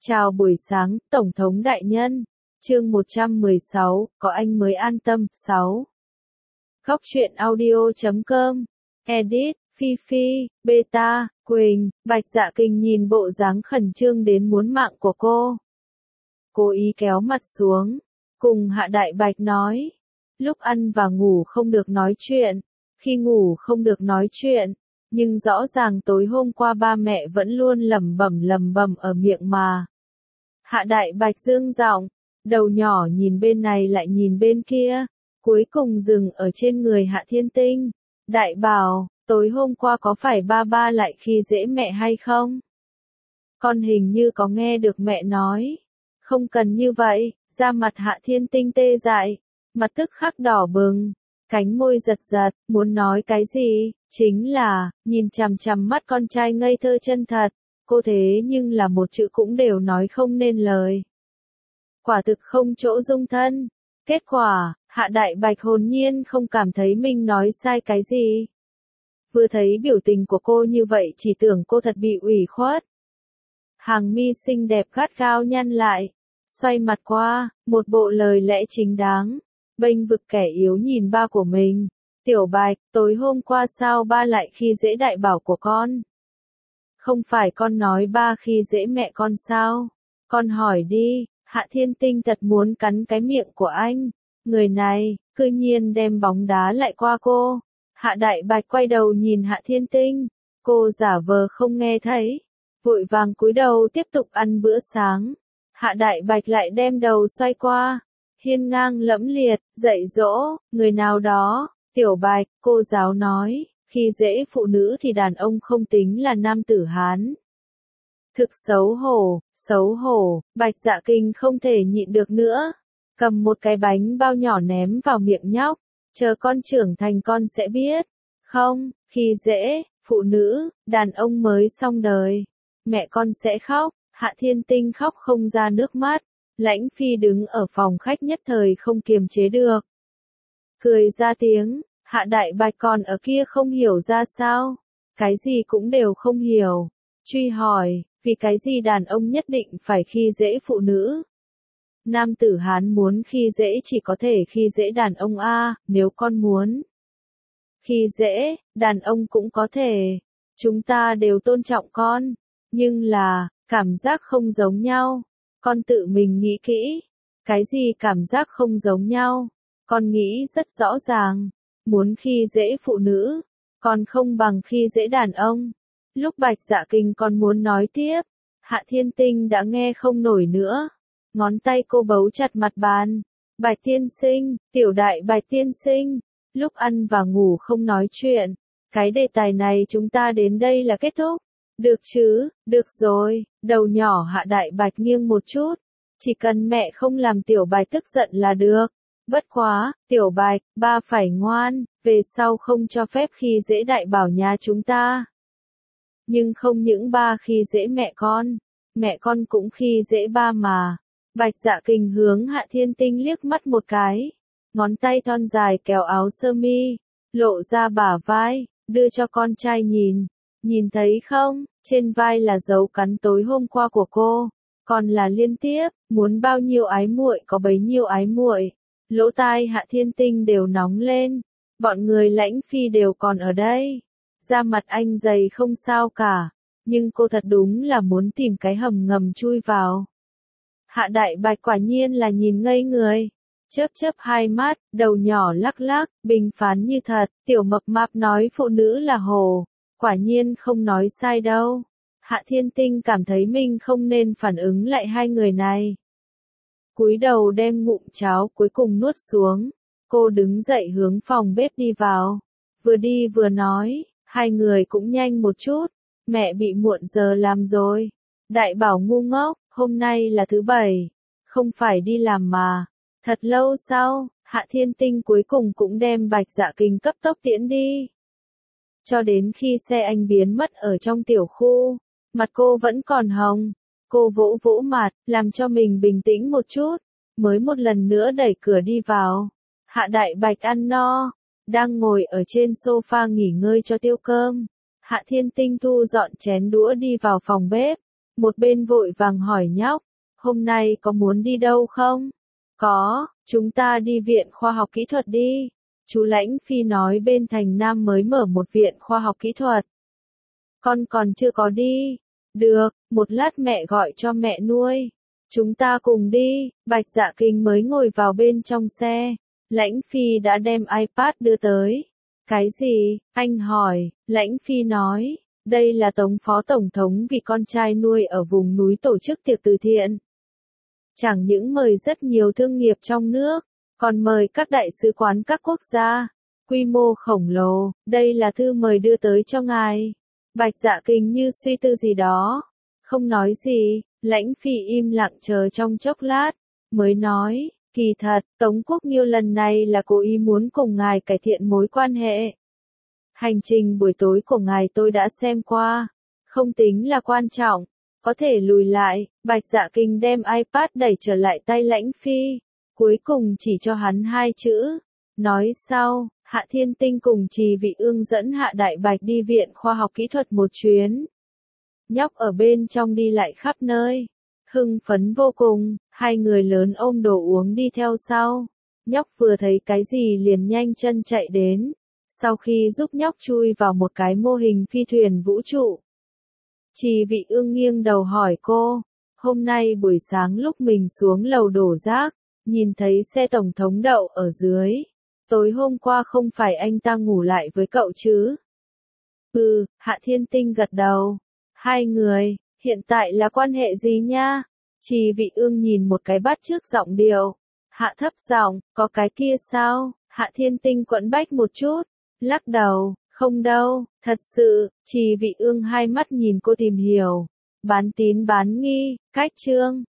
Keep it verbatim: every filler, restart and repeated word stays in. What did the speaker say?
Chào buổi sáng, Tổng thống đại nhân. Chương một trăm mười sáu, có anh mới an tâm. sáu. Góc truyện audio chấm com. Edit, Phi Phi, Beta, Quỳnh, Bạch Dạ Kinh nhìn bộ dáng khẩn trương đến muốn mạng của cô. Cố ý kéo mặt xuống, cùng Hạ Đại Bạch nói. Lúc ăn và ngủ không được nói chuyện, khi ngủ không được nói chuyện, nhưng rõ ràng tối hôm qua ba mẹ vẫn luôn lẩm bẩm lẩm bẩm ở miệng mà. Hạ Đại Bạch dương giọng, đầu nhỏ nhìn bên này lại nhìn bên kia, cuối cùng dừng ở trên người Hạ Thiên Tinh. Đại bảo, tối hôm qua có phải ba ba lại khi dễ mẹ hay không? Con hình như có nghe được mẹ nói. Không cần như vậy, da mặt Hạ Thiên Tinh tê dại, mặt tức khắc đỏ bừng, cánh môi giật giật, muốn nói cái gì, chính là, nhìn chằm chằm mắt con trai ngây thơ chân thật, cô thế nhưng là một chữ cũng đều nói không nên lời. Quả thực không chỗ dung thân. Kết quả, Hạ Đại Bạch hồn nhiên không cảm thấy mình nói sai cái gì. Vừa thấy biểu tình của cô như vậy chỉ tưởng cô thật bị ủy khuất. Hàng mi xinh đẹp gắt gao nhăn lại, xoay mặt qua, một bộ lời lẽ chính đáng, bênh vực kẻ yếu nhìn ba của mình. Tiểu Bạch, tối hôm qua sao ba lại khi dễ đại bảo của con? Không phải con nói ba khi dễ mẹ con sao? Con hỏi đi. Hạ Thiên Tinh thật muốn cắn cái miệng của anh. Người này, cư nhiên đem bóng đá lại qua cô. Hạ Đại Bạch quay đầu nhìn Hạ Thiên Tinh. Cô giả vờ không nghe thấy, vội vàng cúi đầu tiếp tục ăn bữa sáng. Hạ Đại Bạch lại đem đầu xoay qua, hiên ngang lẫm liệt, dạy dỗ, người nào đó. Tiểu Bạch, cô giáo nói, khi dễ phụ nữ thì đàn ông không tính là nam tử Hán. Thực xấu hổ, xấu hổ, Bạch Dạ Kinh không thể nhịn được nữa. Cầm một cái bánh bao nhỏ ném vào miệng nhóc, chờ con trưởng thành con sẽ biết. Không, khi dễ, phụ nữ, đàn ông mới xong đời. Mẹ con sẽ khóc. Hạ Thiên Tinh khóc không ra nước mắt. Lãnh Phi đứng ở phòng khách nhất thời không kiềm chế được, cười ra tiếng. Hạ Đại Bạch còn ở kia không hiểu ra sao, cái gì cũng đều không hiểu, truy hỏi, vì cái gì đàn ông nhất định phải khi dễ phụ nữ? Nam tử Hán muốn khi dễ chỉ có thể khi dễ đàn ông a, nếu con muốn khi dễ, đàn ông cũng có thể. Chúng ta đều tôn trọng con, nhưng là, cảm giác không giống nhau. Con tự mình nghĩ kỹ, cái gì cảm giác không giống nhau? Con nghĩ rất rõ ràng. Muốn khi dễ phụ nữ, còn không bằng khi dễ đàn ông. Lúc Bạch Dạ Kinh còn muốn nói tiếp, Hạ Thiên Tinh đã nghe không nổi nữa. Ngón tay cô bấu chặt mặt bàn. Bạch tiên sinh, tiểu đại Bạch tiên sinh, lúc ăn và ngủ không nói chuyện. Cái đề tài này chúng ta đến đây là kết thúc. Được chứ, được rồi, đầu nhỏ Hạ Đại Bạch nghiêng một chút. Chỉ cần mẹ không làm tiểu Bạch tức giận là được. Bất quá, tiểu Bạch, ba phải ngoan, về sau không cho phép khi dễ đại bảo nhà chúng ta. Nhưng không những ba khi dễ mẹ con, mẹ con cũng khi dễ ba mà. Bạch Dạ Kinh hướng Hạ Thiên Tinh liếc mắt một cái, ngón tay thon dài kéo áo sơ mi, lộ ra bả vai, đưa cho con trai nhìn. Nhìn thấy không, trên vai là dấu cắn tối hôm qua của cô, còn là liên tiếp, muốn bao nhiêu ái muội có bấy nhiêu ái muội. Lỗ tai Hạ Thiên Tinh đều nóng lên, bọn người Lãnh Phi đều còn ở đây. Da mặt anh dày không sao cả, nhưng cô thật đúng là muốn tìm cái hầm ngầm chui vào. Hạ Đại Bạch quả nhiên là nhìn ngây người, chớp chớp hai mắt, đầu nhỏ lắc lắc, bình phán như thật. Tiểu mập mạp nói phụ nữ là hồ, quả nhiên không nói sai đâu. Hạ Thiên Tinh cảm thấy mình không nên phản ứng lại hai người này. Cúi đầu đem ngụm cháo cuối cùng nuốt xuống, cô đứng dậy hướng phòng bếp đi vào. Vừa đi vừa nói, hai người cũng nhanh một chút, mẹ bị muộn giờ làm rồi. Đại bảo ngu ngốc, hôm nay là thứ bảy, không phải đi làm mà. Thật lâu sau, Hạ Thiên Tinh cuối cùng cũng đem Bạch Dạ Kinh cấp tốc tiễn đi. Cho đến khi xe anh biến mất ở trong tiểu khu, mặt cô vẫn còn hồng. Cô vỗ vỗ mặt, làm cho mình bình tĩnh một chút, mới một lần nữa đẩy cửa đi vào. Hạ Đại Bạch ăn no, đang ngồi ở trên sofa nghỉ ngơi cho tiêu cơm. Hạ Thiên Tinh thu dọn chén đũa đi vào phòng bếp, một bên vội vàng hỏi nhóc, hôm nay có muốn đi đâu không? Có, chúng ta đi viện khoa học kỹ thuật đi. Chú Lãnh Phi nói bên Thành Nam mới mở một viện khoa học kỹ thuật. Con còn chưa có đi. Được, một lát mẹ gọi cho mẹ nuôi. Chúng ta cùng đi. Bạch Dạ Kinh mới ngồi vào bên trong xe. Lãnh Phi đã đem iPad đưa tới. Cái gì? Anh hỏi. Lãnh Phi nói, đây là Tống Phó Tổng thống vì con trai nuôi ở vùng núi tổ chức tiệc từ thiện. Chẳng những mời rất nhiều thương nghiệp trong nước, còn mời các đại sứ quán các quốc gia. Quy mô khổng lồ, đây là thư mời đưa tới cho ngài. Bạch Dạ Kinh như suy tư gì đó. Không nói gì, Lãnh Phi im lặng chờ trong chốc lát, mới nói, kỳ thật, Tống Quốc Nghiêu lần này là cố ý muốn cùng ngài cải thiện mối quan hệ. Hành trình buổi tối của ngài tôi đã xem qua, không tính là quan trọng, có thể lùi lại. Bạch Dạ Kinh đem iPad đẩy trở lại tay Lãnh Phi, cuối cùng chỉ cho hắn hai chữ, nói sau, Hạ Thiên Tinh cùng Trì Vị Ương dẫn Hạ Đại Bạch đi viện khoa học kỹ thuật một chuyến. Nhóc ở bên trong đi lại khắp nơi, hưng phấn vô cùng, hai người lớn ôm đồ uống đi theo sau. Nhóc vừa thấy cái gì liền nhanh chân chạy đến, sau khi giúp nhóc chui vào một cái mô hình phi thuyền vũ trụ. Trì Vị Ương nghiêng đầu hỏi cô, hôm nay buổi sáng lúc mình xuống lầu đổ rác, nhìn thấy xe tổng thống đậu ở dưới. Tối hôm qua không phải anh ta ngủ lại với cậu chứ? Ừ, Hạ Thiên Tinh gật đầu. Hai người, hiện tại là quan hệ gì nha? Trì Vị Ương nhìn một cái bắt chước giọng điệu. Hạ thấp giọng, có cái kia sao? Hạ Thiên Tinh quẫn bách một chút, lắc đầu, không đâu, thật sự. Trì Vị Ương hai mắt nhìn cô tìm hiểu. Bán tín bán nghi, cách chương.